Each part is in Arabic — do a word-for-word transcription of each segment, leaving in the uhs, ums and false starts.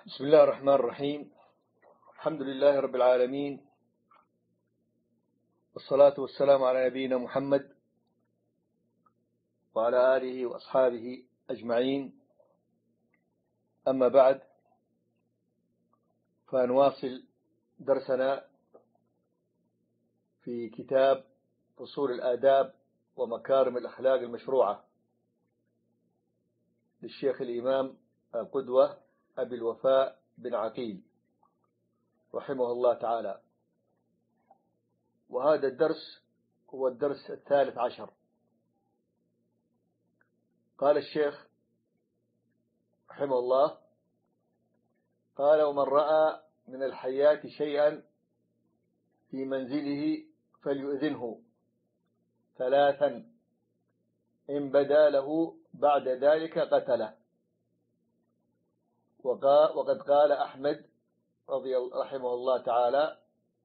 بسم الله الرحمن الرحيم. الحمد لله رب العالمين، والصلاة والسلام على نبينا محمد وعلى آله وأصحابه أجمعين. أما بعد، فنواصل درسنا في كتاب أصول الآداب ومكارم الأخلاق المشروعة للشيخ الإمام القدوة أبي الوفاء بن عقيل رحمه الله تعالى. وهذا الدرس هو الدرس الثالث عشر. قال الشيخ رحمه الله: قال: ومن رأى من الحياة شيئا في منزله فليؤذنه ثلاثا، إن بدا له بعد ذلك قتله. وقد قال أحمد رضي رحمه الله تعالى: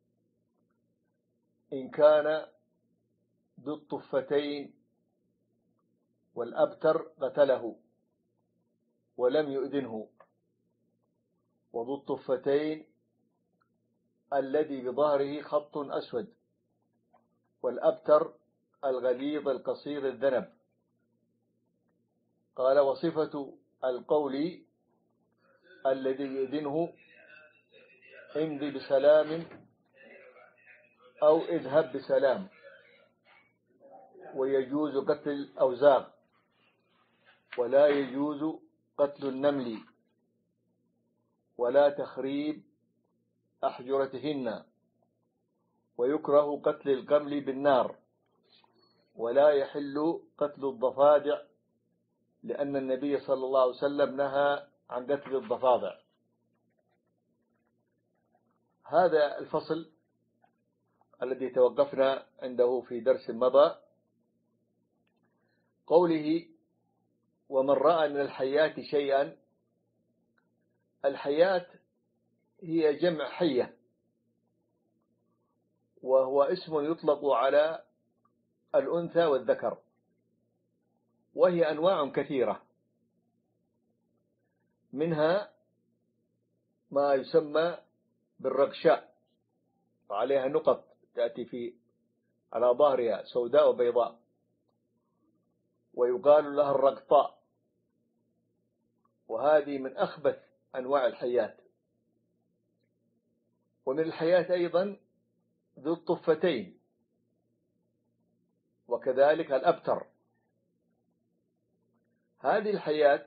إن كان ذو الطفتين والأبتر قتله ولم يؤذنه. وذو الطفتين الذي بظهره خط أسود، والأبتر الغليظ القصير الذنب. قال: وصفة القول الذي يؤذنه: امضي بسلام أو اذهب بسلام. ويجوز قتل الأوزاغ، ولا يجوز قتل النمل، ولا تخريب أحجرتهن. ويكره قتل القمل بالنار، ولا يحل قتل الضفادع، لأن النبي صلى الله عليه وسلم نهى عن قتل الضفادع. هذا الفصل الذي توقفنا عنده في درس مضى، قوله: ومن رأى من الحياة شيئا. الحياة هي جمع حية، وهو اسم يطلق على الأنثى والذكر، وهي أنواع كثيرة، منها ما يسمى بالرغشاء، وعليها نقط تأتي في على ظهرها سوداء وبيضاء، ويقال لها الرقطاء، وهذه من أخبث أنواع الحياة. ومن الحياة أيضا ذو الطفتين، وكذلك الأبتر. هذه الحياة،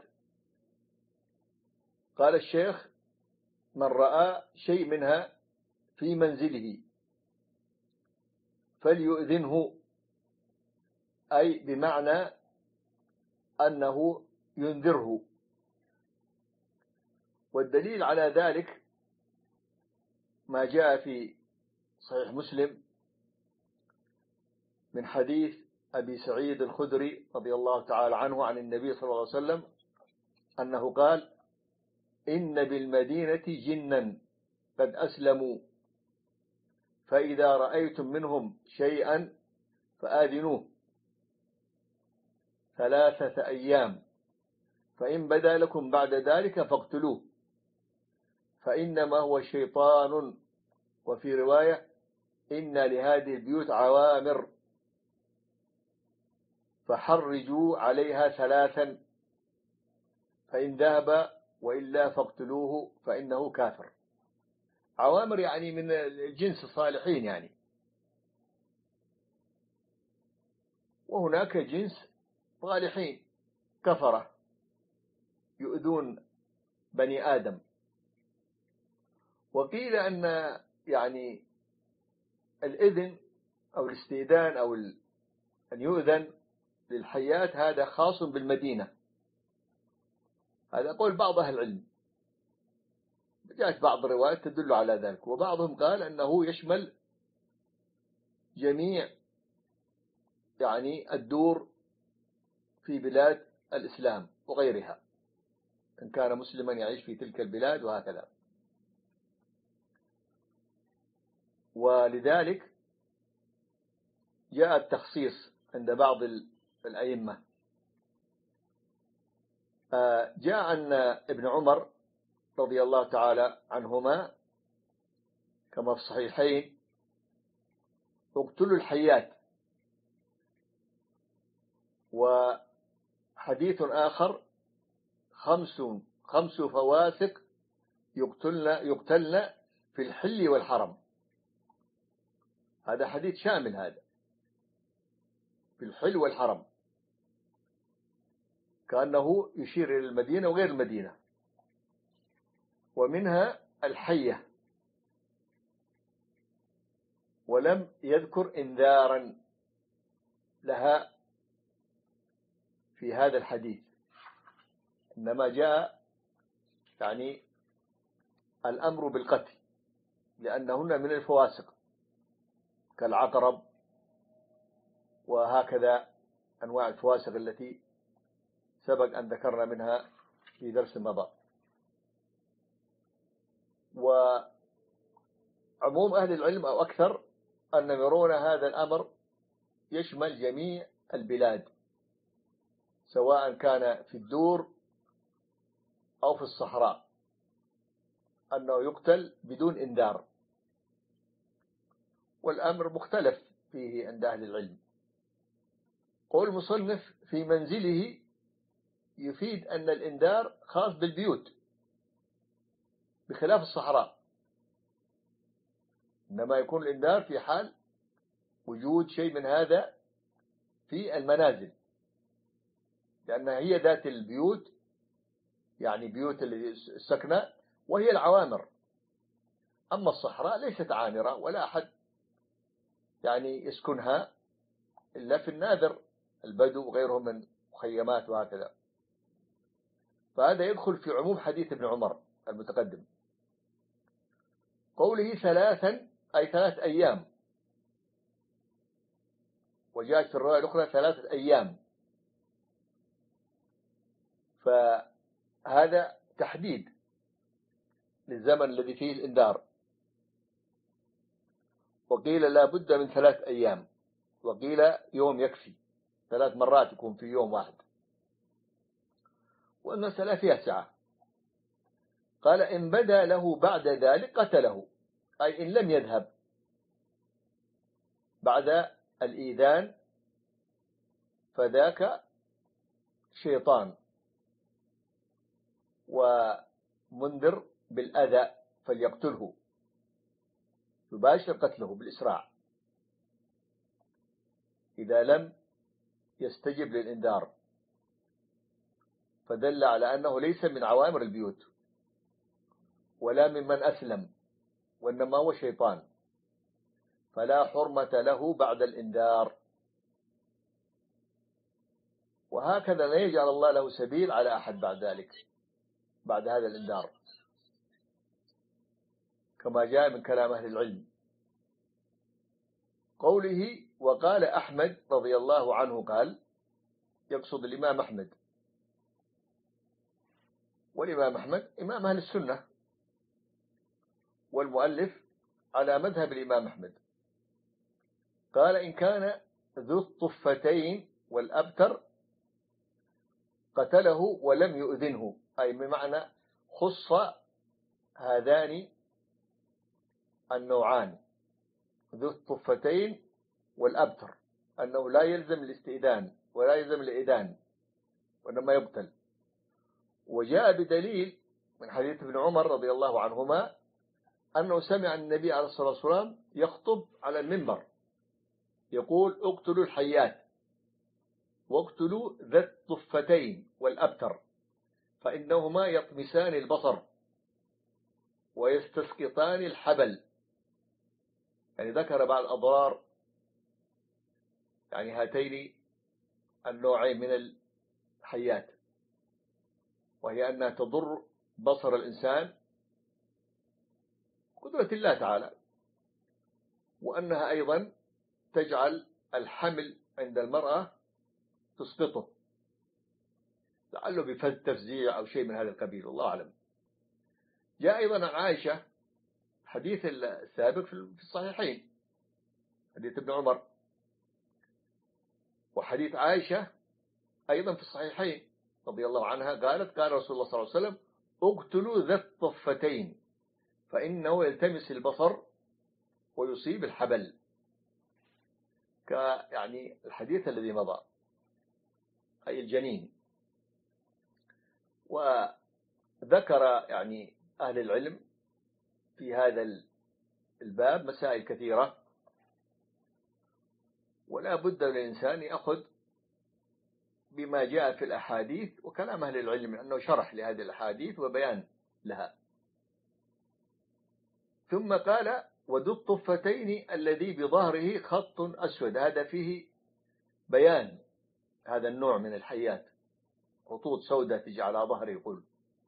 قال الشيخ: من رأى شيء منها في منزله فليؤذنه، أي بمعنى أنه ينذره. والدليل على ذلك ما جاء في صحيح مسلم من حديث أبي سعيد الخدري رضي الله تعالى عنه عن النبي صلى الله عليه وسلم أنه قال: إن بالمدينة جنا قد أسلموا، فإذا رأيتم منهم شيئا فآذنوه ثلاثة أيام، فإن بدا لكم بعد ذلك فاقتلوه، فإنما هو شيطان. وفي رواية: إن لهذه البيوت عوامر فحرجوا عليها ثلاثا، فإن ذهب وإلا فاقتلوه فإنه كافر. عوامر يعني من الجنس الصالحين يعني. وهناك جنس صالحين كفرة يؤذون بني آدم. وقيل أن يعني الإذن أو الاستئذان أو أن يؤذن للحياة هذا خاص بالمدينة. هذا قول بعض أهل العلم، جاءت بعض الروايات تدل على ذلك. وبعضهم قال أنه يشمل جميع يعني الدور في بلاد الإسلام وغيرها، إن كان مسلما يعيش في تلك البلاد وهكذا. ولذلك جاء التخصيص عند بعض الأئمة. جاء أن ابن عمر رضي الله تعالى عنهما كما في الصحيحين: اقتلوا الحيات. وحديث آخر: خمس خمس فواسق يقتلن يقتلن في الحل والحرم. هذا حديث شامل، هذا في الحل والحرم، كأنه يشير إلى المدينة وغير المدينة. ومنها الحية، ولم يذكر إنذارا لها في هذا الحديث، إنما جاء يعني الأمر بالقتل، لأنهن من الفواسق كالعقرب وهكذا أنواع الفواسق التي سبق أن ذكرنا منها في درس مضى. وعموم أهل العلم أو أكثر أنهم يرون هذا الأمر يشمل جميع البلاد، سواء كان في الدور أو في الصحراء، أنه يقتل بدون إنذار. والأمر مختلف فيه عند أهل العلم. قول المصنف: في منزله، يفيد أن الإنذار خاص بالبيوت بخلاف الصحراء، إنما يكون الإنذار في حال وجود شيء من هذا في المنازل، لأنها هي ذات البيوت، يعني بيوت السكنة، وهي العوامر. أما الصحراء ليست عامرة ولا أحد يعني يسكنها إلا في النادر، البدو وغيرهم من مخيمات وهكذا. فهذا يدخل في عموم حديث ابن عمر المتقدم. قوله ثلاثا أي ثلاث أيام، وجاءت في الرواية الأخرى ثلاثة أيام، فهذا تحديد للزمن الذي فيه الإنذار. وقيل لا بد من ثلاث أيام، وقيل يوم يكفي، ثلاث مرات يكون في يوم واحد، والمسألة فيها سعة. قال: إن بدا له بعد ذلك قتله، أي إن لم يذهب بعد الإيذان فذاك شيطان ومنذر بالأذى فليقتله، يباشر قتله بالإسراع إذا لم يستجب للإنذار، فدل على أنه ليس من عوامر البيوت ولا ممن أسلم، وإنما هو شيطان، فلا حرمة له بعد الإنذار. وهكذا لا يجعل الله له سبيل على أحد بعد ذلك، بعد هذا الإنذار، كما جاء من كلام أهل العلم. قوله: وقال أحمد رضي الله عنه، قال يقصد الإمام أحمد، والإمام أحمد إمام أهل السنة، والمؤلف على مذهب الإمام أحمد. قال: إن كان ذو الطفتين والأبتر قتله ولم يؤذنه، أي بمعنى خص هذان النوعان، ذو الطفتين والأبتر، أنه لا يلزم الاستئذان ولا يلزم الإذان، وإنما يقتل. وجاء بدليل من حديث ابن عمر رضي الله عنهما أنه سمع النبي عليه الصلاة والسلام يخطب على المنبر يقول: اقتلوا الحيات واقتلوا ذا الطفتين والأبتر، فإنهما يطمسان البصر ويستسقطان الحبل. يعني ذكر بعض أضرار يعني هاتين النوعين من الحيات، وهي أنها تضر بصر الإنسان قدرة الله تعالى، وأنها أيضا تجعل الحمل عند المرأة تسقطه، لعله بتفزيع أو شيء من هذا القبيل، الله أعلم. جاء أيضا عن عائشة حديث السابق في الصحيحين، حديث ابن عمر، وحديث عائشة أيضا في الصحيحين رضي الله عنها قالت: قال رسول الله صلى الله عليه وسلم: اقتلوا ذا الطفتين فإنه يلتمس البصر ويصيب الحبل، ك يعني الحديث الذي مضى، أي الجنين. وذكر يعني أهل العلم في هذا الباب مسائل كثيرة، ولا بد للإنسان يأخذ بما جاء في الأحاديث وكلام أهل العلم، أنه شرح لهذه الأحاديث وبيان لها. ثم قال وذو الطفتين الذي بظهره خط أسود، هذا فيه بيان هذا النوع من الحيات، خطوط سوداء تجي على ظهره. يقول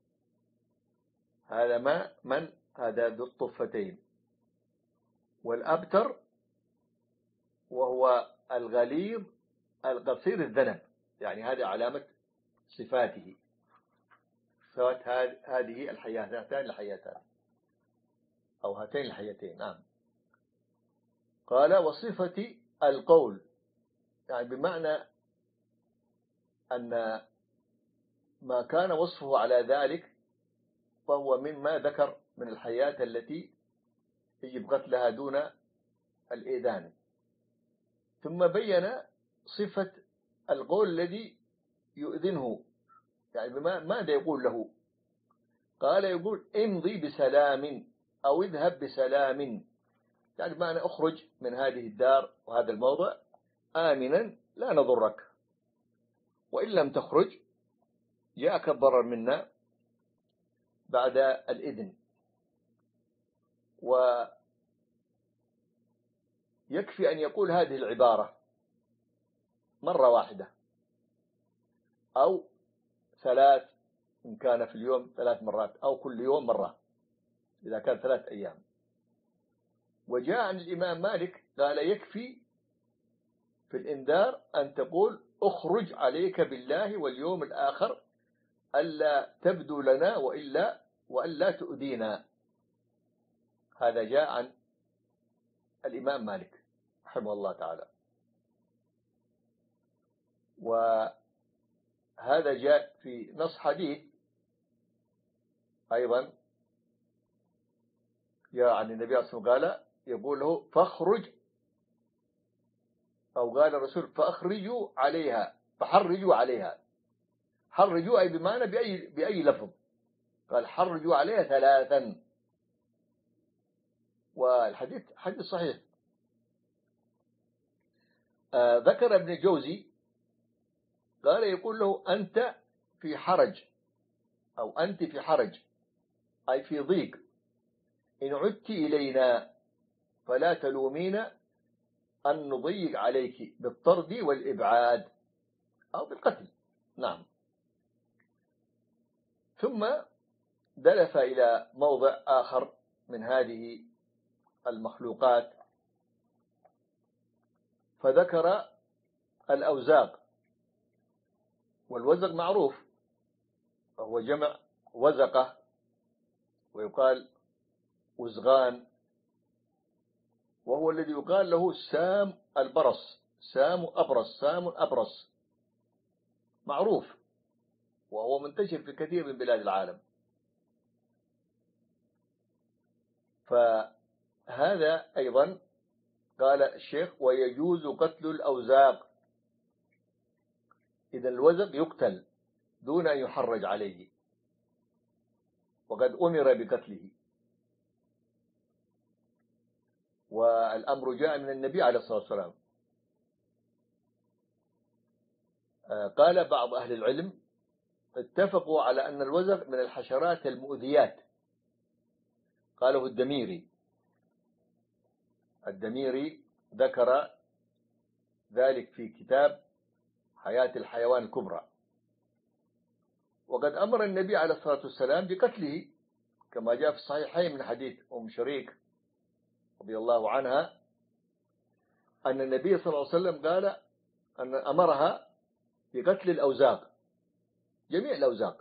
هذا ما من هذا ذو الطفتين. والأبتر وهو الغليظ القصير الذنب، يعني هذه علامة صفاته، صفات هذه الحيات، هاتان الحياتان أو هاتين الحياتين. نعم. قال وصفة القول، يعني بمعنى أن ما كان وصفه على ذلك فهو مما ذكر من الحيات التي يجب قتلها دون الإيذان. ثم بين صفة القول الذي يؤذنه، يعني ماذا يقول له؟ قال يقول امضي بسلام أو اذهب بسلام، يعني بمعنى اخرج من هذه الدار وهذا الموضع آمنا لا نضرك، وإن لم تخرج جاءك الضرر منا بعد الإذن. ويكفي أن يقول هذه العبارة مرة واحدة أو ثلاث، إن كان في اليوم ثلاث مرات، أو كل يوم مرة إذا كان ثلاث أيام. وجاء عن الإمام مالك قال يكفي في الإنذار أن تقول اخرج عليك بالله واليوم الآخر ألا تبدو لنا وإلا وألا تؤذينا. هذا جاء عن الإمام مالك رحمه الله تعالى. وهذا جاء في نص حديث أيضا جاء عن النبي صلى الله عليه وسلم قال يقول له فاخرج، أو قال الرسول فأخرجوا عليها فحرجوا عليها. حرجوا أي بمعنى بأي, بأي لفظ، قال حرجوا عليها ثلاثا. والحديث حديث صحيح. آه ذكر ابن الجوزي قال يقول له أنت في حرج، أو أنت في حرج أي في ضيق، إن عدت إلينا فلا تلومين أن نضيق عليك بالطرد والإبعاد أو بالقتل. نعم. ثم دلف إلى موضع آخر من هذه المخلوقات فذكر الأوزاق. والوزق معروف وهو جمع وزقة، ويقال وزغان، وهو الذي يقال له سام البرص، سام أبرص، سام أبرص معروف، وهو منتشر في كثير من بلاد العالم. فهذا أيضا قال الشيخ ويجوز قتل الأوزاق، إذا الوزق يقتل دون أن يحرج عليه، وقد أمر بقتله، والأمر جاء من النبي عليه الصلاة والسلام. قال بعض أهل العلم اتفقوا على أن الوزغ من الحشرات المؤذيات، قاله الدميري. الدميري ذكر ذلك في كتاب حياة الحيوان الكبرى. وقد أمر النبي عليه الصلاة والسلام بقتله كما جاء في الصحيحين من حديث أم شريك رضي الله عنها أن النبي صلى الله عليه وسلم قال أن أمرها بقتل الأوزاق، جميع الأوزاق.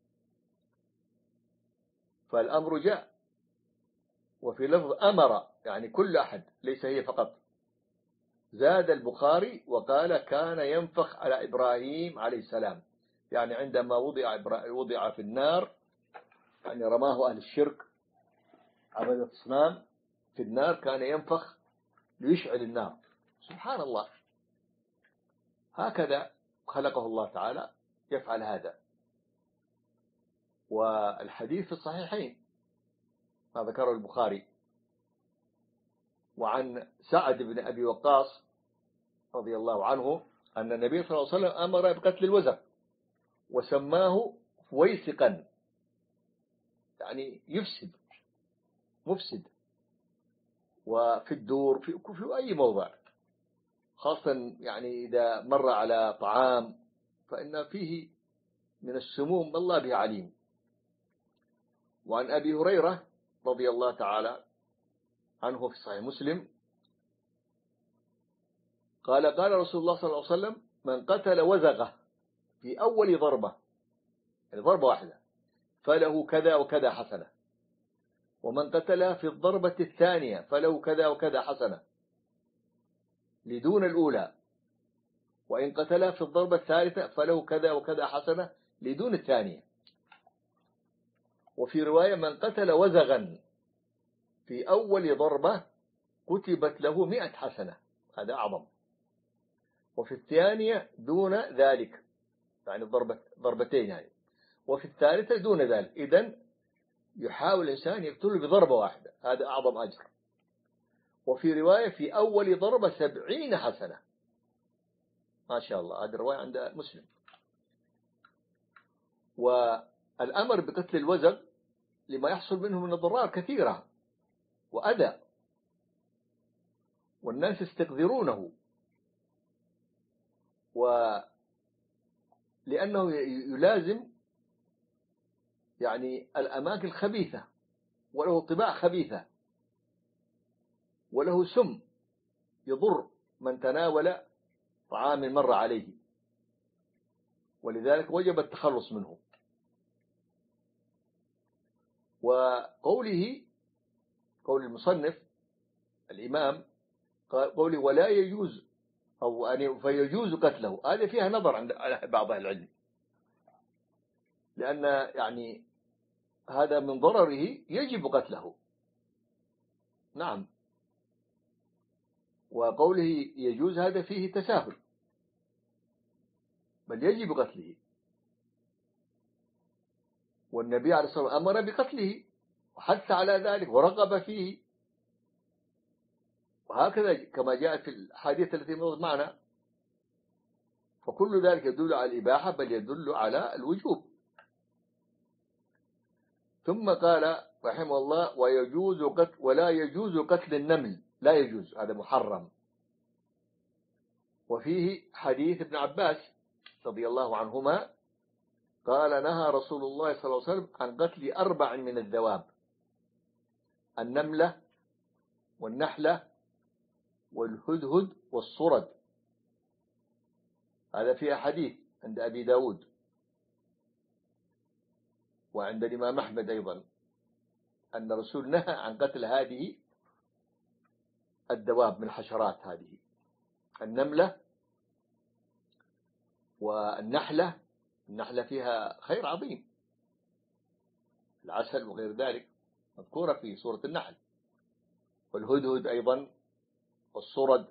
فالأمر جاء، وفي لفظ أمر يعني كل أحد ليس هي فقط. زاد البخاري وقال كان ينفخ على إبراهيم عليه السلام، يعني عندما وضع وضع في النار يعني رماه أهل الشرك عبد الأصنام في النار، كان ينفخ ليشعل النار. سبحان الله، هكذا خلقه الله تعالى يفعل هذا. والحديث في الصحيحين ما ذكره البخاري، وعن سعد بن أبي وقاص رضي الله عنه أن النبي صلى الله عليه وسلم أمر بقتل الوزغ وسماه فويسقا، يعني يفسد، مفسد، وفي الدور في, في أي موضع، خاصة يعني إذا مر على طعام فإن فيه من السموم الله به عليم. وعن أبي هريرة رضي الله تعالى عنه في صحيح مسلم قال قال رسول الله صلى الله عليه وسلم: من قتل وزغه في أول ضربة، يعني ضربة واحدة، فله كذا وكذا حسنة، ومن قتلها في الضربة الثانية فله كذا وكذا حسنة لدون الأولى، وإن قتلها في الضربة الثالثة فله كذا وكذا حسنة لدون الثانية. وفي رواية: من قتل وزغا في أول ضربة كتبت له مئة حسنة، هذا أعظم، وفي الثانية دون ذلك، يعني ضربة ضربتين يعني، وفي الثالثة دون ذلك. إذن يحاول الإنسان يقتله بضربة واحدة، هذا أعظم أجر. وفي رواية: في أول ضربة سبعين حسنة، ما شاء الله، هذه الرواية عند مسلم. والأمر بقتل الوزغ لما يحصل منه من الضرار كثيرة وأذى، والناس يستقذرونه، ولأنه يلازم يعني الأماكن الخبيثة، وله طباع خبيثة، وله سم يضر من تناول طعام مر عليه، ولذلك وجب التخلص منه. وقوله، قول المصنف الإمام قوله: ولا يجوز، أو يعني فيجوز قتله، هذه فيها نظر عند بعض أهل العلم، لأن يعني هذا من ضرره يجب قتله. نعم. وقوله يجوز هذا فيه تساهل، بل يجب قتله، والنبي عليه الصلاة والسلام أمر بقتله وحث على ذلك ورغب فيه، وهكذا كما جاء في الحديث التي مرت معنا. فكل ذلك يدل على الإباحة، بل يدل على الوجوب. ثم قال رحمه الله: ويجوز قتل ولا يجوز قتل النمل، لا يجوز، هذا محرم. وفيه حديث ابن عباس رضي الله عنهما قال: نهى رسول الله صلى الله عليه وسلم عن قتل أربع من الذواب: النملة والنحلة والهدهد والصرد. هذا فيه حديث عند أبي داود وعند الإمام أحمد أيضا، أن الرسول نهى عن قتل هذه الدواب من الحشرات، هذه النملة والنحلة. النحلة فيها خير عظيم، العسل وغير ذلك مذكورة في سورة النحل، والهدهد أيضا، والصرد،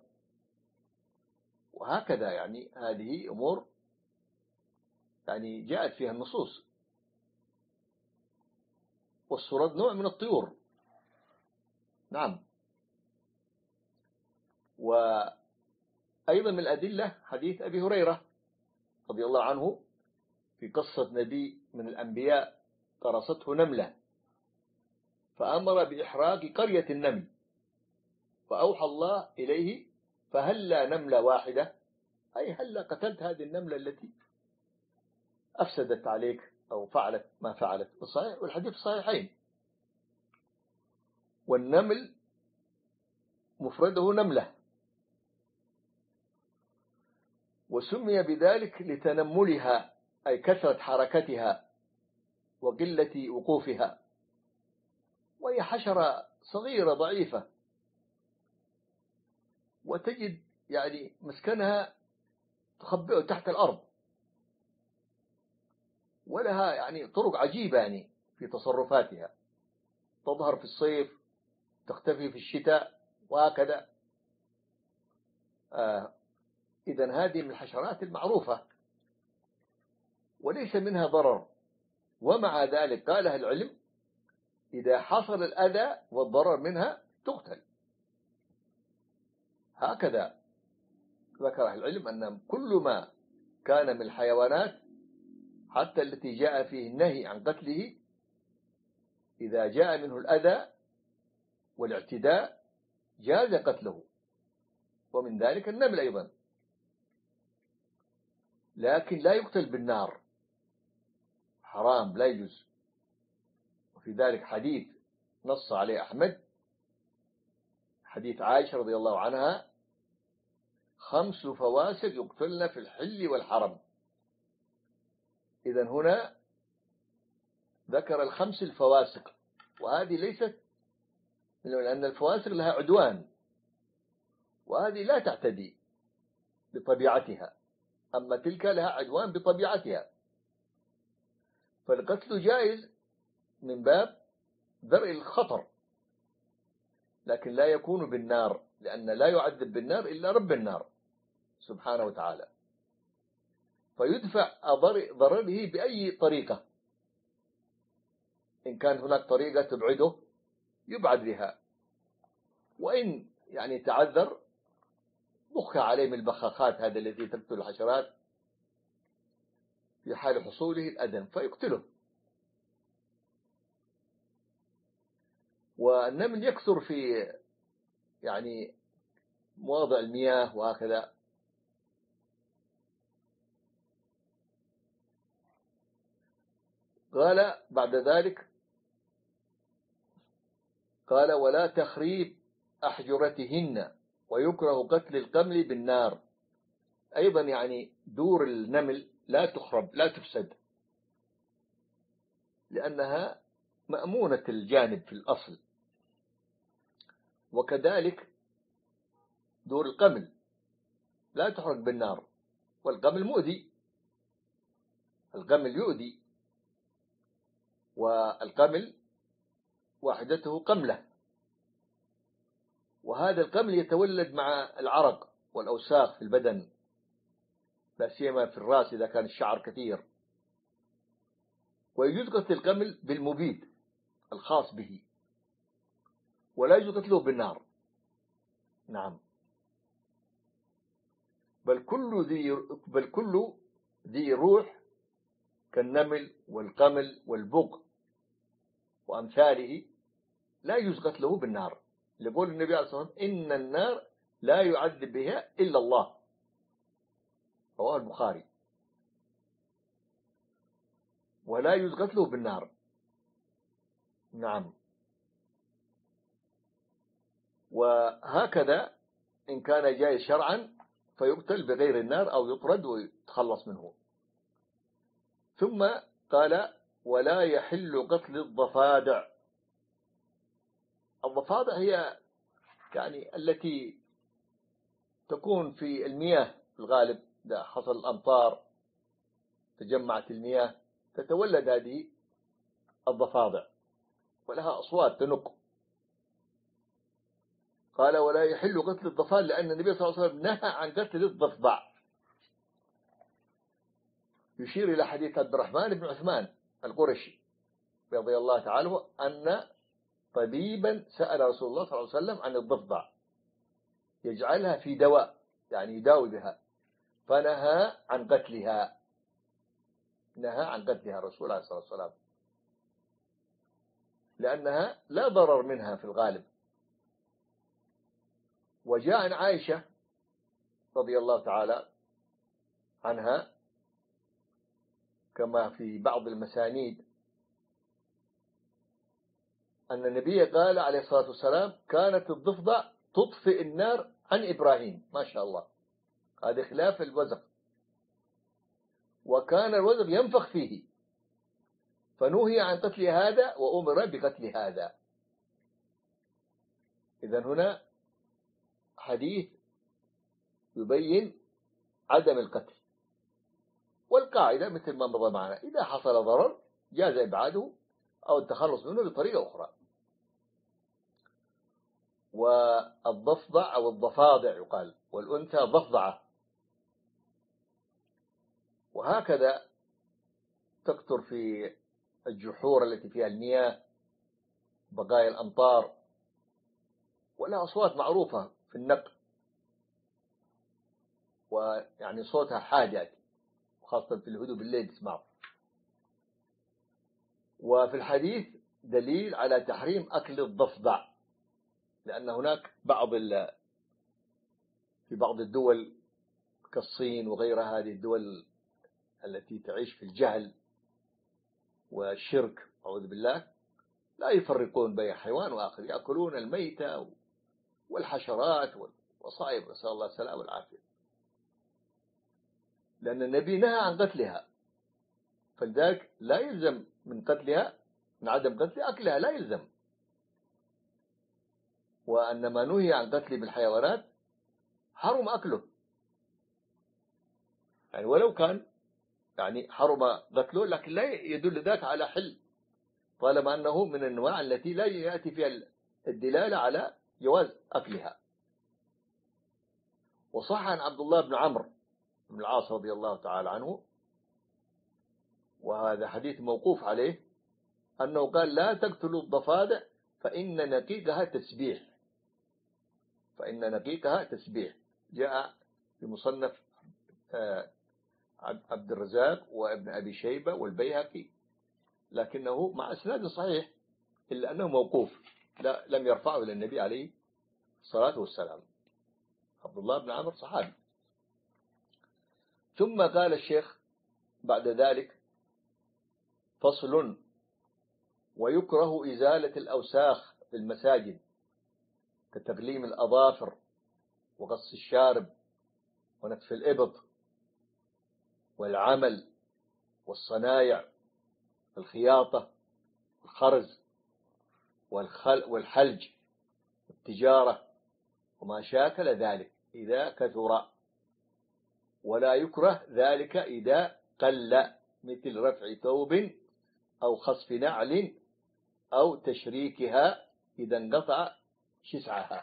وهكذا. يعني هذه أمور يعني جاءت فيها النصوص. والصرد نوع من الطيور. نعم. وأيضا من الأدلة حديث أبي هريرة رضي الله عنه في قصة نبي من الأنبياء قرصته نملة فأمر بإحراق قرية النمل، فأوحى الله إليه: فهلا نملة واحدة، أي هلا قتلت هذه النملة التي أفسدت عليك أو فعلت ما فعلت. والصحيح والحديث الصحيحين. والنمل مفرده نملة، وسمي بذلك لتنملها، أي كثرة حركتها وقلة وقوفها، وهي حشرة صغيرة ضعيفة، وتجد يعني مسكنها تخبئ تحت الأرض، ولها يعني طرق عجيبة يعني في تصرفاتها، تظهر في الصيف، تختفي في الشتاء، وهكذا. آه إذن هذه من الحشرات المعروفة وليس منها ضرر، ومع ذلك قال أهل العلم إذا حصل الأذى والضرر منها تقتل. هكذا ذكر أهل العلم أن كل ما كان من الحيوانات حتى التي جاء فيه النهي عن قتله إذا جاء منه الأذى والاعتداء جاز قتله، ومن ذلك النمل أيضا، لكن لا يقتل بالنار، حرام لا يجوز. وفي ذلك حديث نص عليه أحمد، حديث عائشة رضي الله عنها: خمس فواسق يقتلن في الحل والحرم. إذن هنا ذكر الخمس الفواسق، وهذه ليست، لأن الفواسق لها عدوان وهذه لا تعتدي بطبيعتها، أما تلك لها عدوان بطبيعتها، فالقتل جائز من باب درء الخطر، لكن لا يكون بالنار، لأن لا يعذب بالنار إلا رب النار سبحانه وتعالى، فيدفع ضرره بأي طريقة. إن كان هناك طريقة تبعده يبعد بها، وإن يعني تعذر بخ عليه من البخاخات هذا الذي تقتل الحشرات في حال حصوله الأذى فيقتله. والنمل يكثر في يعني مواضع المياه وهكذا. قال بعد ذلك، قال: ولا تخريب أحجرتهن، ويكره قتل القمل بالنار. أيضا يعني دور النمل لا تخرب لا تفسد، لأنها مأمونة الجانب في الأصل، وكذلك دور القمل لا تحرق بالنار، والقمل مؤذي، القمل يؤذي، والقمل وحدته قملة، وهذا القمل يتولد مع العرق والأوساخ في البدن، لا سيما في الرأس إذا كان الشعر كثير. ويجوز قتل القمل بالمبيد الخاص به، ولا يجوز قتله بالنار. نعم، بل كل ذي بل كل ذي روح كالنمل والقمل والبق وأمثاله لا يجوز قتله بالنار، لقول النبي عليه الصلاة والسلام: إن النار لا يعذب بها إلا الله، رواه البخاري. ولا يجوز قتله بالنار. نعم، وهكذا إن كان جائز شرعا فيقتل بغير النار أو يطرد ويتخلص منه. ثم قال: ولا يحل قتل الضفادع. الضفادع هي يعني التي تكون في المياه في الغالب، إذا حصل الأمطار تجمعت المياه تتولد هذه الضفادع ولها أصوات تنق. قال: ولا يحل قتل الضفادع، لأن النبي صلى الله عليه وسلم نهى عن قتل الضفدع، يشير إلى حديث عبد الرحمن بن عثمان القرشي رضي الله تعالى أن طبيبا سأل رسول الله صلى الله عليه وسلم عن الضفدع يجعلها في دواء، يعني يداوي بها، فنهى عن قتلها، نهى عن قتلها الرسول عليه الصلاة والسلام، لأنها لا ضرر منها في الغالب. وجاء عن عائشة رضي الله تعالى عنها كما في بعض المسانيد أن النبي قال عليه الصلاة والسلام: كانت الضفدع تطفئ النار عن إبراهيم. ما شاء الله، هذا خلاف الوزغ، وكان الوزغ ينفخ فيه، فنهي عن قتل هذا وأمر بقتل هذا. إذن هنا حديث يبين عدم القتل، والقاعدة مثل ما مضى معنا: إذا حصل ضرر جاز إبعاده أو التخلص منه بطريقة أخرى. والضفدع أو الضفادع يقال، والأنثى ضفدعة. وهكذا تكثر في الجحور التي فيها المياه، بقايا الأمطار، ولها أصوات معروفة في النقل، ويعني صوتها حاد، خاصة في الهدوء بالليل تسمعه. وفي الحديث دليل على تحريم أكل الضفدع، لأن هناك بعض في بعض الدول كالصين وغيرها، هذه الدول التي تعيش في الجهل والشرك أعوذ بالله، لا يفرقون بين حيوان وآخر، يأكلون الميتة والحشرات والمصائب، نسأل الله السلامة والعافية، لأن النبي نهى عن قتلها، فلذلك لا يلزم من قتلها، من عدم قتل أكلها لا يلزم. وأن ما نهي عن قتل بالحيوانات حرم أكله، يعني ولو كان يعني حرم قتله، لكن لا يدل ذلك على حل، طالما أنه من الأنواع التي لا يأتي فيها الدلالة على جواز أكلها. وصح عن عبد الله بن عمرو بن العاص رضي الله تعالى عنه، وهذا حديث موقوف عليه، أنه قال: لا تقتلوا الضفادع فإن نقيقها تسبيح، فإن نقيقها تسبيح. جاء في مصنف عبد الرزاق وابن أبي شيبة والبيهقي، لكنه مع إسناد صحيح، إلا أنه موقوف، لا لم يرفعه إلى النبي عليه الصلاة والسلام. عبد الله بن عمرو صحابي. ثم قال الشيخ بعد ذلك: فصل: ويكره إزالة الأوساخ في المساجد، كتقليم الأظافر وقص الشارب ونتف الإبط والعمل والصنايع، الخياطة، الخرز والحلج والتجارة وما شاكل ذلك إذا كثر، ولا يكره ذلك إذا قل، مثل رفع ثوب أو خصف نعل أو تشريكها إذا انقطع شسعها.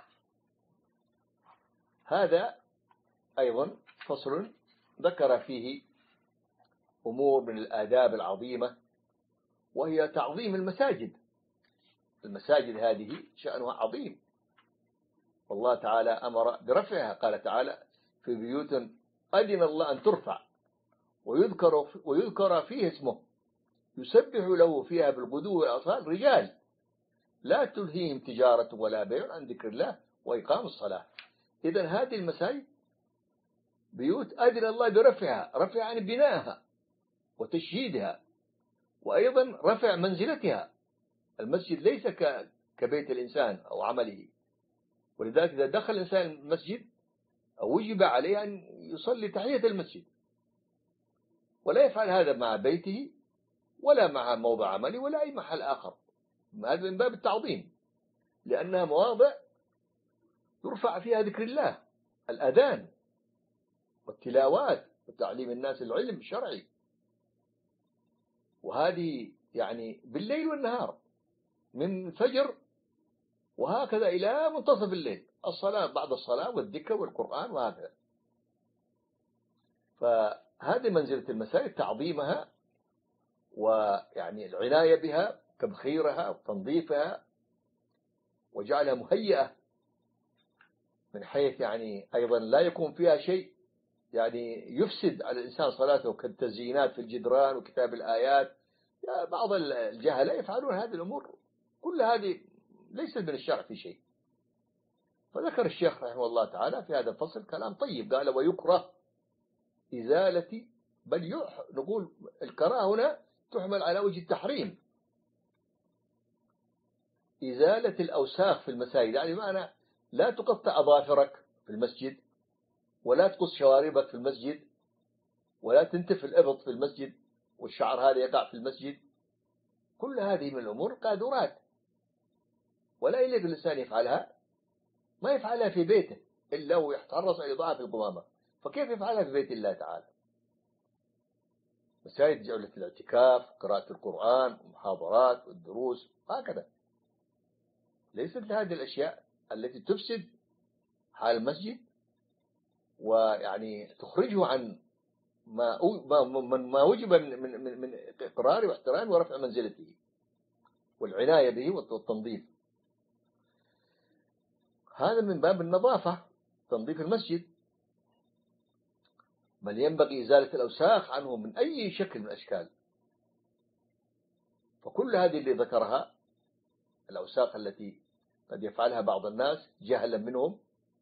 هذا أيضا فصل ذكر فيه أمور من الآداب العظيمة، وهي تعظيم المساجد. المساجد هذه شأنها عظيم، والله تعالى أمر برفعها، قال تعالى: في بيوت أذن الله أن ترفع ويذكر, ويذكر فيه اسمه يسبح له فيها بالغدو والآصال رجال لا تلهيهم تجارة ولا بيع عن ذكر الله وإقام الصلاة. إذن هذه المساجد بيوت أذن الله برفعها، رفع عن بنائها وتشييدها، وأيضا رفع منزلتها. المسجد ليس كبيت الإنسان أو عمله، ولذلك إذا دخل الإنسان المسجد وجب عليه أن يصلي تحية المسجد، ولا يفعل هذا مع بيته ولا مع موضع عمله ولا أي محل آخر. هذا من باب التعظيم، لأنها مواضع يرفع فيها ذكر الله، الأذان والتلاوات وتعليم الناس العلم الشرعي، وهذه يعني بالليل والنهار، من فجر وهكذا إلى منتصف الليل، الصلاة بعد الصلاة والذكر والقرآن وهكذا. فهذه منزلة المساجد، تعظيمها ويعني العناية بها، تبخيرها وتنظيفها وجعلها مهيئة، من حيث يعني أيضا لا يكون فيها شيء يعني يفسد على الإنسان صلاته، كالتزيينات في الجدران وكتاب الآيات. بعض الجهلاء يفعلون هذه الأمور، كل هذه ليست من الشرع في شيء. فذكر الشيخ رحمه الله تعالى في هذا الفصل كلام طيب، قال: ويكره إزالة، بل يح نقول الكراهة هنا تحمل على وجه التحريم، إزالة الأوساخ في المساجد، يعني معنى لا تقطع أظافرك في المسجد، ولا تقص شواربك في المسجد، ولا تنتف الإبط في المسجد، والشعر هذا يقع في المسجد. كل هذه من الأمور قادرات، ولا يليق الإنسان يفعلها، ما يفعلها في بيته إلا هو يتحرص أن يضعها في القمامة، فكيف يفعلها في بيت الله تعالى؟ مساجد جعلت الاعتكاف، قراءة القرآن، المحاضرات والدروس هكذا، ليست لهذه الأشياء التي تفسد حال المسجد ويعني تخرجه عن ما من ما وجب من من من إقراره واحترامه ورفع منزلته والعناية به والتنظيف. هذا من باب النظافة، تنظيف المسجد، بل ينبغي إزالة الأوساخ عنه من أي شكل من الأشكال. فكل هذه اللي ذكرها الأوساخ التي قد يفعلها بعض الناس جهلا منهم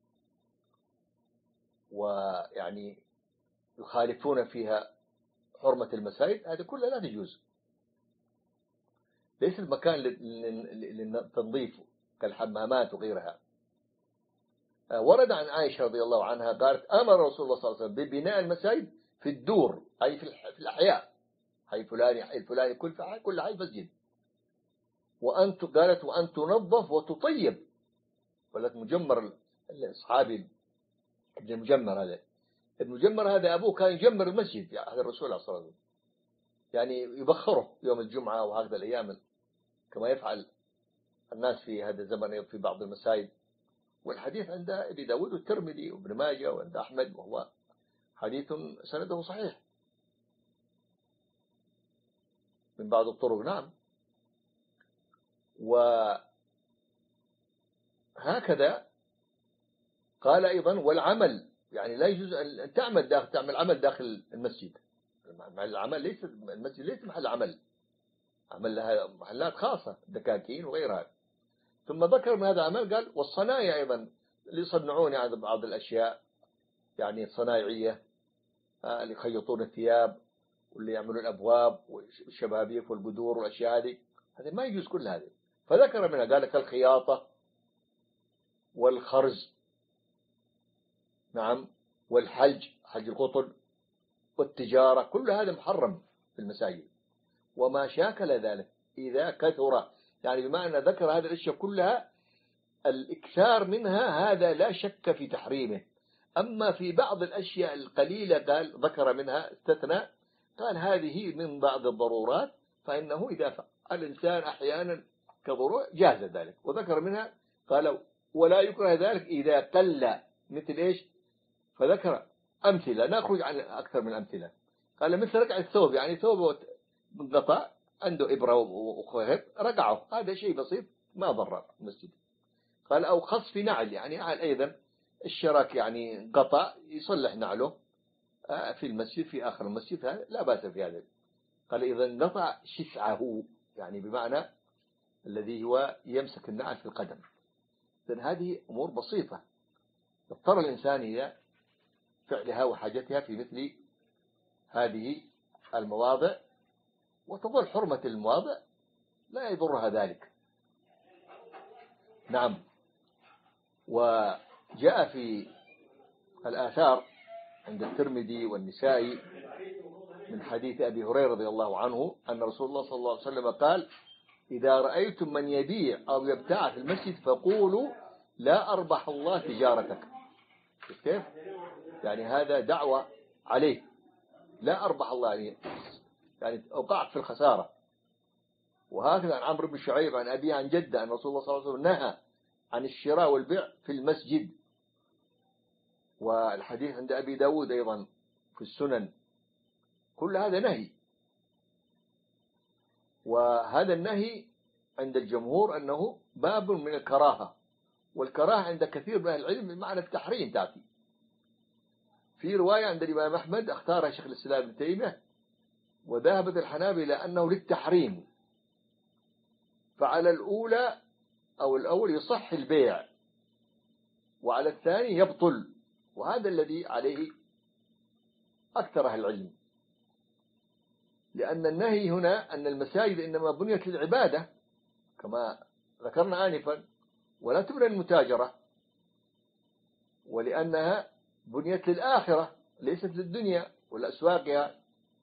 ويعني يخالفون فيها حرمة المساجد، هذه كلها لا تجوز، ليس المكان للتنظيف كالحمامات وغيرها. ورد عن عائشة رضي الله عنها قالت أمر رسول الله صلى الله عليه وسلم ببناء المساجد في الدور، أي في الأحياء، حي فلان حي الفلاني، كل كل حي مسجد، وأن قالت وأن تنظف وتطيب. ولكن مجمر الصحابي ابن المجمر هذا المجمر هذا أبوه كان يجمر المسجد في عهد الرسول صلى الله عليه وسلم، يعني يبخره يوم الجمعة وهكذا الأيام كما يفعل الناس في هذا الزمن في بعض المساجد. والحديث عند أبي داود والترمذي وابن ماجه وعند أحمد، وهو حديث سنده صحيح من بعض الطرق. نعم. وهكذا قال أيضا والعمل، يعني لا يجوز أن تعمل داخل تعمل عمل داخل المسجد. العمل ليس المسجد ليس محل عمل، عمل لها محلات خاصة دكاكين وغيرها. ثم ذكر من هذا العمل قال والصنايع أيضا اللي يصنعون يعني بعض الأشياء يعني صنايعية، اللي يخيطون الثياب واللي يعملون الأبواب والشبابيك والقدور والأشياء هذه، هذه ما يجوز كل هذه. فذكر منها قال كالخياطة والخرز، نعم، والحلج، حلج القطن، والتجارة، كل هذا محرم في المساجد. وما شاكل ذلك إذا كثر، يعني بمعنى ذكر هذه الأشياء كلها الإكثار منها هذا لا شك في تحريمه. أما في بعض الأشياء القليلة قال ذكر منها استثنى، قال هذه من بعض الضرورات، فإنه إذا فعل الإنسان أحيانا كضرورة جاز ذلك. وذكر منها قال ولا يكره ذلك إذا قل، مثل إيش؟ فذكر أمثلة، نخرج عن أكثر من أمثلة. قال مثل رقع الثوب، يعني ثوب انقطع عنده إبرة وخيط رقعه، هذا شيء بسيط ما ضر المسجد. قال أو خصف نعل، يعني نعل أيضا الشراك يعني قطع يصلح نعله في المسجد في آخر المسجد، هذا لا بأس في هذا. قال إذا انقطع شسعه، يعني بمعنى الذي هو يمسك النعل في القدم. إذن هذه أمور بسيطة يضطر الإنسان إلى فعلها وحاجتها في مثل هذه المواضع، وتظل حرمة المواضع لا يضرها ذلك. نعم. وجاء في الآثار عند الترمذي والنسائي من حديث أبي هريرة رضي الله عنه أن رسول الله صلى الله عليه وسلم قال إذا رأيتم من يبيع أو يبتاع في المسجد فقولوا لا أربح الله تجارتك. كيف؟ يعني هذا دعوة عليه، لا أربح الله، يعني يعني أوقعت في الخسارة. وهكذا عن عمرو بن شعيب عن أبيه عن جده أن رسول الله صلى الله عليه وسلم نهى عن الشراء والبيع في المسجد. والحديث عند أبي داود أيضا في السنن. كل هذا نهي، وهذا النهي عند الجمهور أنه باب من الكراهة، والكراهة عند كثير من العلم بمعنى التحريم تأتي. في رواية عند الإمام أحمد اختارها شيخ الإسلام ابن تيمية وذهبت الحنابلة أنه للتحريم، فعلى الأولى أو الأول يصح البيع، وعلى الثاني يبطل، وهذا الذي عليه أكثر أهل العلم، لأن النهي هنا أن المساجد إنما بنيت للعبادة كما ذكرنا آنفا، ولا تبنى المتاجرة، ولأنها بنيت للآخرة ليست للدنيا والأسواقها.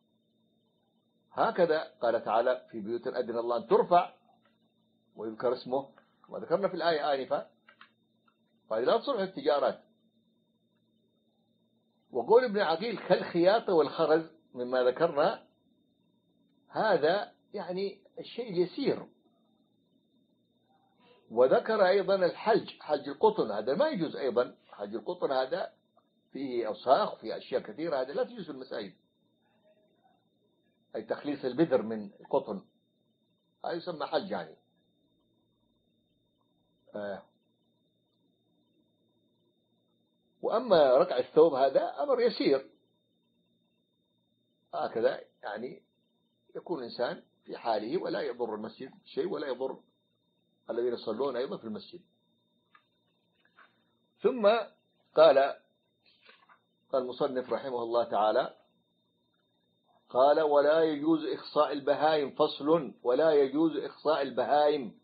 هكذا قال تعالى في بيوت أذن الله أن ترفع ويذكر اسمه كما ذكرنا في الآية آنفا، فهذه لا تصلح التجارات. وقول ابن عقيل كالخياطة والخرز مما ذكرنا هذا يعني الشيء اليسير. وذكر أيضا الحلج، حلج القطن، هذا ما يجوز أيضا. حلج القطن هذا فيه أوساخ، فيه أشياء كثيرة، هذا لا تجوز في المساجد. أي تخليص البذر من القطن، هذا يسمى حلج يعني. آه. وأما رقع الثوب هذا أمر يسير، هكذا يعني يكون الإنسان في حاله ولا يضر المسجد شيء ولا يضر الذين يصلون أيضا في المسجد. ثم قال قال المصنف رحمه الله تعالى، قال: ولا يجوز إخصاء البهائم. فصل: ولا يجوز إخصاء البهائم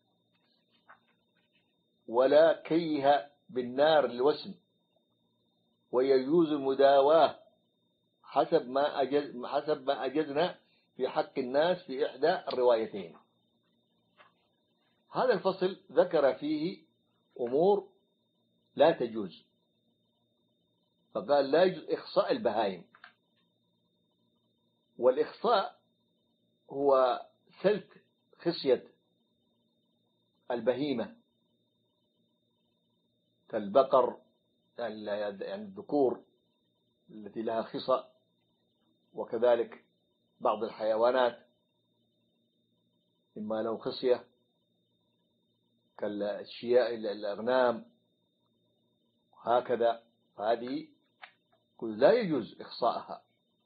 ولا كيها بالنار للوسم، ويجوز المداواة حسب ما أجز حسب ما أجزنا في حق الناس في إحدى الروايتين. هذا الفصل ذكر فيه أمور لا تجوز، فقال: لا يجوز إخصاء البهائم. والإخصاء هو سلك خصية البهيمة كالبقر، يعني الذكور التي لها خصى، وكذلك بعض الحيوانات مما له خصية كالشياء الأغنام، هكذا. فهذه لا يجوز إخصاءها.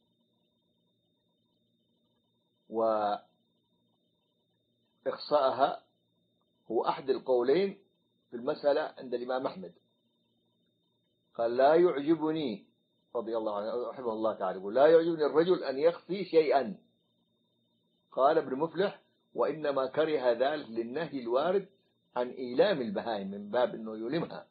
وإخصاءها هو أحد القولين في المسألة عند الإمام أحمد. قال: لا يعجبني رضي الله عنه رحمه الله تعالى، لا يعجبني الرجل أن يخفي شيئا. قال ابن مفلح: وإنما كره ذلك للنهي الوارد عن إيلام البهائم من باب أنه يلمها.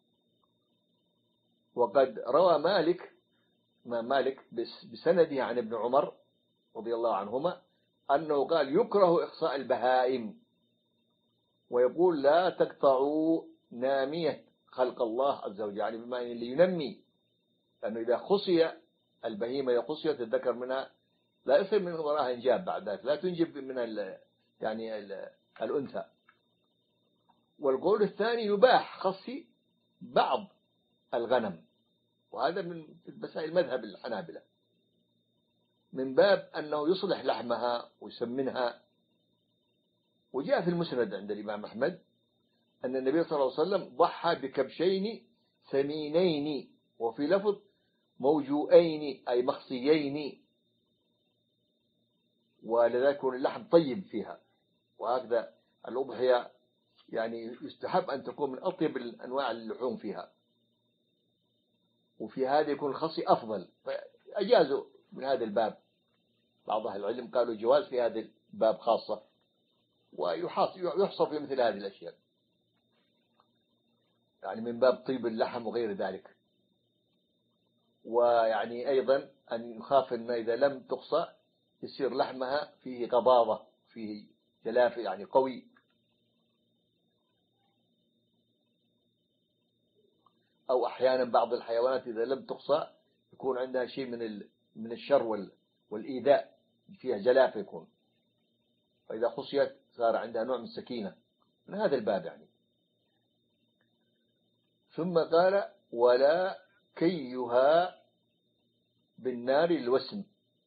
وقد روى مالك ما مالك بسنده عن ابن عمر رضي الله عنهما أنه قال: يكره إخصاء البهائم، ويقول: لا تقطعوا نامية خلق الله عز وجل، يعني بما اللي ينمي، لأنه إذا خصي البهيمة، إذا خصيت الذكر منها لا يصير من وراها إنجاب بعد ذلك، لا تنجب من ال يعني ال الأنثى. والقول الثاني يباح خصي بعض الغنم، وهذا من مسائل مذهب الحنابلة، من باب أنه يصلح لحمها ويسمنها. وجاء في المسند عند الإمام أحمد أن النبي صلى الله عليه وسلم ضحى بكبشين سمينين، وفي لفظ موجوئين أي مخصيين، ولذلك يكون اللحم طيب فيها. وهكذا الأضحية يعني يستحب أن تكون من أطيب أنواع اللحوم فيها، وفي هذا يكون الخصي أفضل، فأجازوا من هذا الباب. بعض أهل العلم قالوا جواز في هذا الباب خاصة، ويحصر في مثل هذه الأشياء، يعني من باب طيب اللحم وغير ذلك. ويعني أيضا أن يخاف أن إذا لم تقصى يصير لحمها فيه غضاضة، فيه جلاف يعني قوي. أو أحيانا بعض الحيوانات إذا لم تقصى يكون عندها شيء من من الشر والإيذاء، فيها جلاف يكون، فإذا خصيت صار عندها نوع من السكينة، من هذا الباب يعني. ثم قال: ولا كيها بالنار الوسم.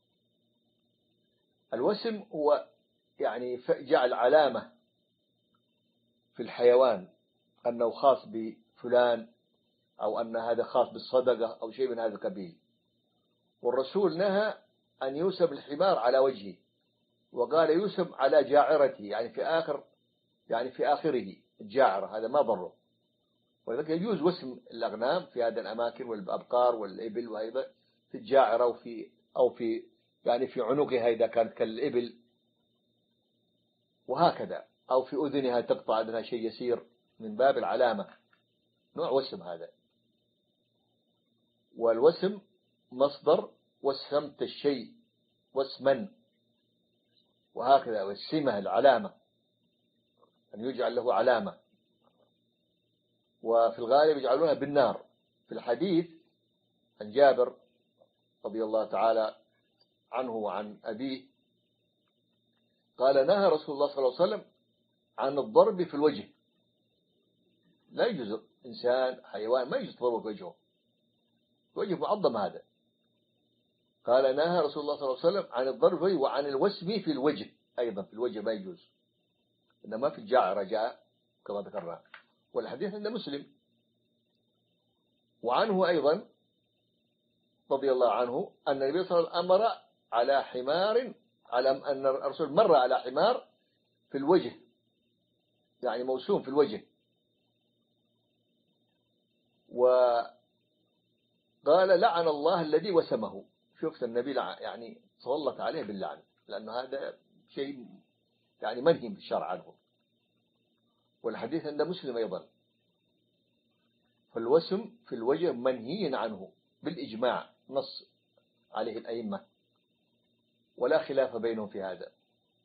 الوسم هو يعني جعل علامة في الحيوان أنه خاص بفلان، أو أن هذا خاص بالصدقة أو شيء من هذا القبيل. والرسول نهى أن يوسم الحمار على وجهه، وقال يوسم على جاعرته، يعني في آخر يعني في آخره الجاعرة، هذا ما ضره. ولذلك يجوز وسم الأغنام في هذه الأماكن والأبقار والإبل، وأيضا في الجاعرة أو في أو في يعني في عنقها إذا كانت كالإبل، وهكذا، أو في أذنها تقطع أذنها شيء يسير من باب العلامة، نوع وسم هذا. والوسم مصدر وسمت الشيء وسما، وهكذا. والسمة العلامة، أن يجعل له علامة، وفي الغالب يجعلونها بالنار. في الحديث عن جابر رضي الله تعالى عنه وعن أبيه قال نهى رسول الله صلى الله عليه وسلم عن الضرب في الوجه. لا يجوز إنسان حيوان ما يجوز ضربه في وجهه، وجه معظم هذا. قال نهى رسول الله صلى الله عليه وسلم عن الضرب في الوجه وعن الوسم في الوجه، أيضا في الوجه ما يجوز، إنما في الجاعرة جاء كما ذكرنا، والحديث عند مسلم. وعنه أيضا رضي الله عنه أن النبي صلى الله عليه وسلم أمر على حمار، على أن الرسول مر على حمار في الوجه، يعني موسوم في الوجه، وقال لعن الله الذي وسمه. شفت النبي يعني تسلط عليه باللعن، لأنه هذا شيء يعني منهي بالشرع عنه. والحديث عند مسلم أيضا. فالوسم في الوجه منهي عنه بالإجماع، نص عليه الأئمة ولا خلاف بينهم في هذا،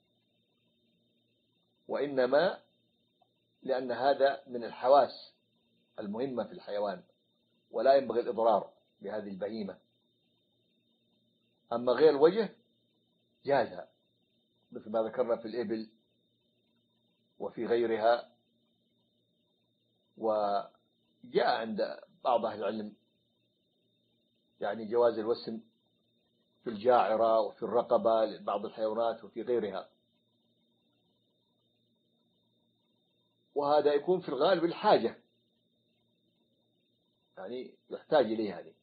وإنما لأن هذا من الحواس المهمة في الحيوان، ولا ينبغي الإضرار بهذه البهيمة. أما غير الوجه جازها، مثل ما ذكرنا في الإبل وفي غيرها. وجاء عند بعض أهل العلم يعني جواز الوسم في الجاعرة وفي الرقبة لبعض الحيوانات وفي غيرها، وهذا يكون في الغالب الحاجة، يعني يحتاج إليه هذه،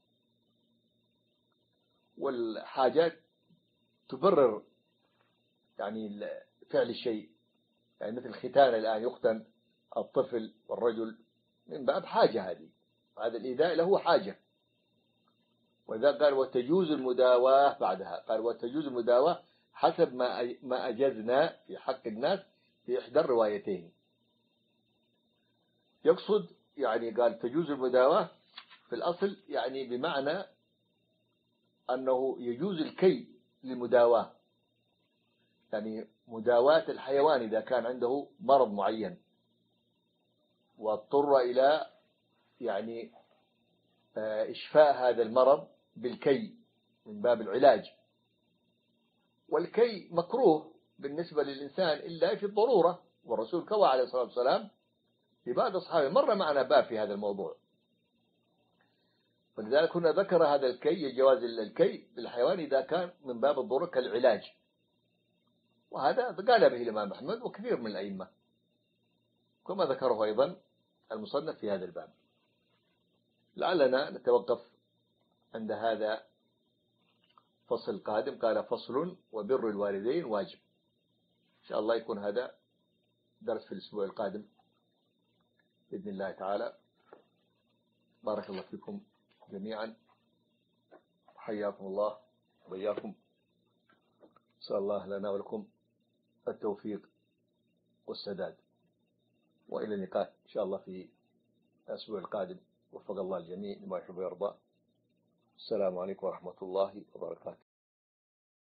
والحاجات تبرر يعني فعل الشيء. يعني مثل الختان الآن يختن الطفل والرجل من باب حاجة، هذه هذا الإيذاء له حاجة. وإذا قال وتجوز المداواة بعدها، قال وتجوز المداواة حسب ما ما أجزنا في حق الناس في إحدى الروايتين. يقصد يعني قال تجوز المداواة في الأصل يعني بمعنى أنه يجوز الكي للمداواة، يعني مداواة الحيوان إذا كان عنده مرض معين واضطر إلى يعني إشفاء هذا المرض بالكي من باب العلاج. والكي مكروه بالنسبة للإنسان إلا في الضرورة، والرسول كوى عليه الصلاة والسلام لبعض أصحابه، مر معنا باب في هذا الموضوع. ولذلك هنا ذكر هذا الكي، جواز الكي بالحيوان إذا كان من باب الضرورة كالعلاج، وهذا قال به الإمام أحمد وكثير من الأئمة، كما ذكره أيضا المصنف في هذا الباب. لعلنا نتوقف عند هذا فصل القادم. قال فصل وبر الوالدين واجب. إن شاء الله يكون هذا درس في الأسبوع القادم بإذن الله تعالى. بارك الله فيكم جميعا، حياكم الله وإياكم. نسأل الله لنا ولكم التوفيق والسداد، وإلى اللقاء إن شاء الله في الأسبوع القادم. وفق الله الجميع لما يحب ويرضى. السلام عليكم ورحمة الله وبركاته.